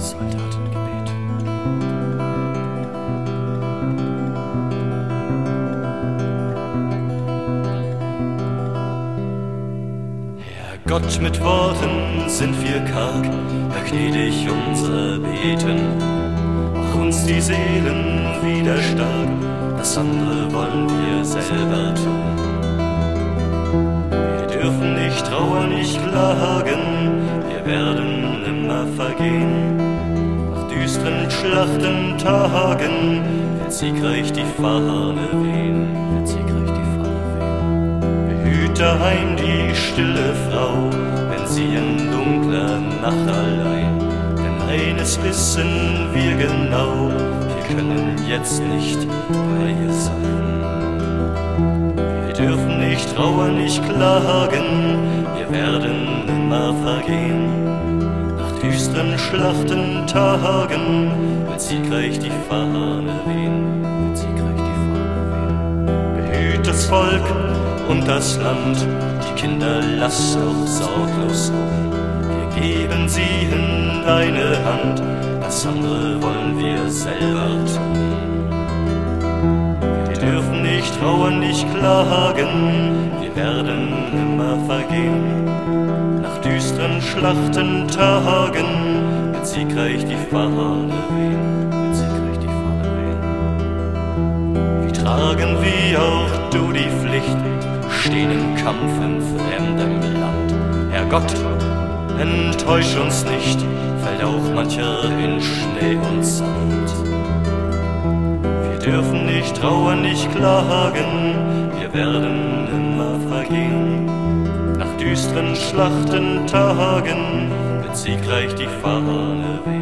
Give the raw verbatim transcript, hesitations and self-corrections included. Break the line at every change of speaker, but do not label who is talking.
Soldatengebet.
Herrgott, mit Worten sind wir karg, Herr, gnädig unser Beten. Mach uns die Seelen wieder stark, das andere wollen wir selber tun. Wir dürfen nicht trauern, nicht klagen, wir werden immer vergehen. Nach düsteren Schlachtentagen wird siegreich die Fahne wehen, wird siegreich die Fahne wehen. Behüt daheim die stille Frau, wenn sie in dunkler Nacht allein. Denn eines wissen wir genau, wir können jetzt nicht bei ihr sein. Wir dürfen nicht trauern, nicht klagen, wir werden immer vergehen. Nach düsteren Schlachtentagen wird siegreich die Fahne wehen, wird siegreich die Fahne wehen. Behüt das Volk und das Land, die Kinder lass doch sorglos ruhen. Wir geben sie in deine Hand, das andere wollen wir selber tun. Wir dürfen nicht trauern, nicht klagen, wir werden immer vergehen. Nach düsteren Schlachtentagen wird siegreich die Fahne wehen, wird siegreich die Fahne wehen. Wie tragen wir auch du die Pflicht, stehen im Kampf in fremdem Land. Herrgott, enttäusch uns nicht, fällt auch mancher in Schnee und Sand. Wir dürfen nicht trauern, nicht klagen, wir werden immer vergehen. Nach düsteren Schlachtentagen wird siegreich die Fahne wehen.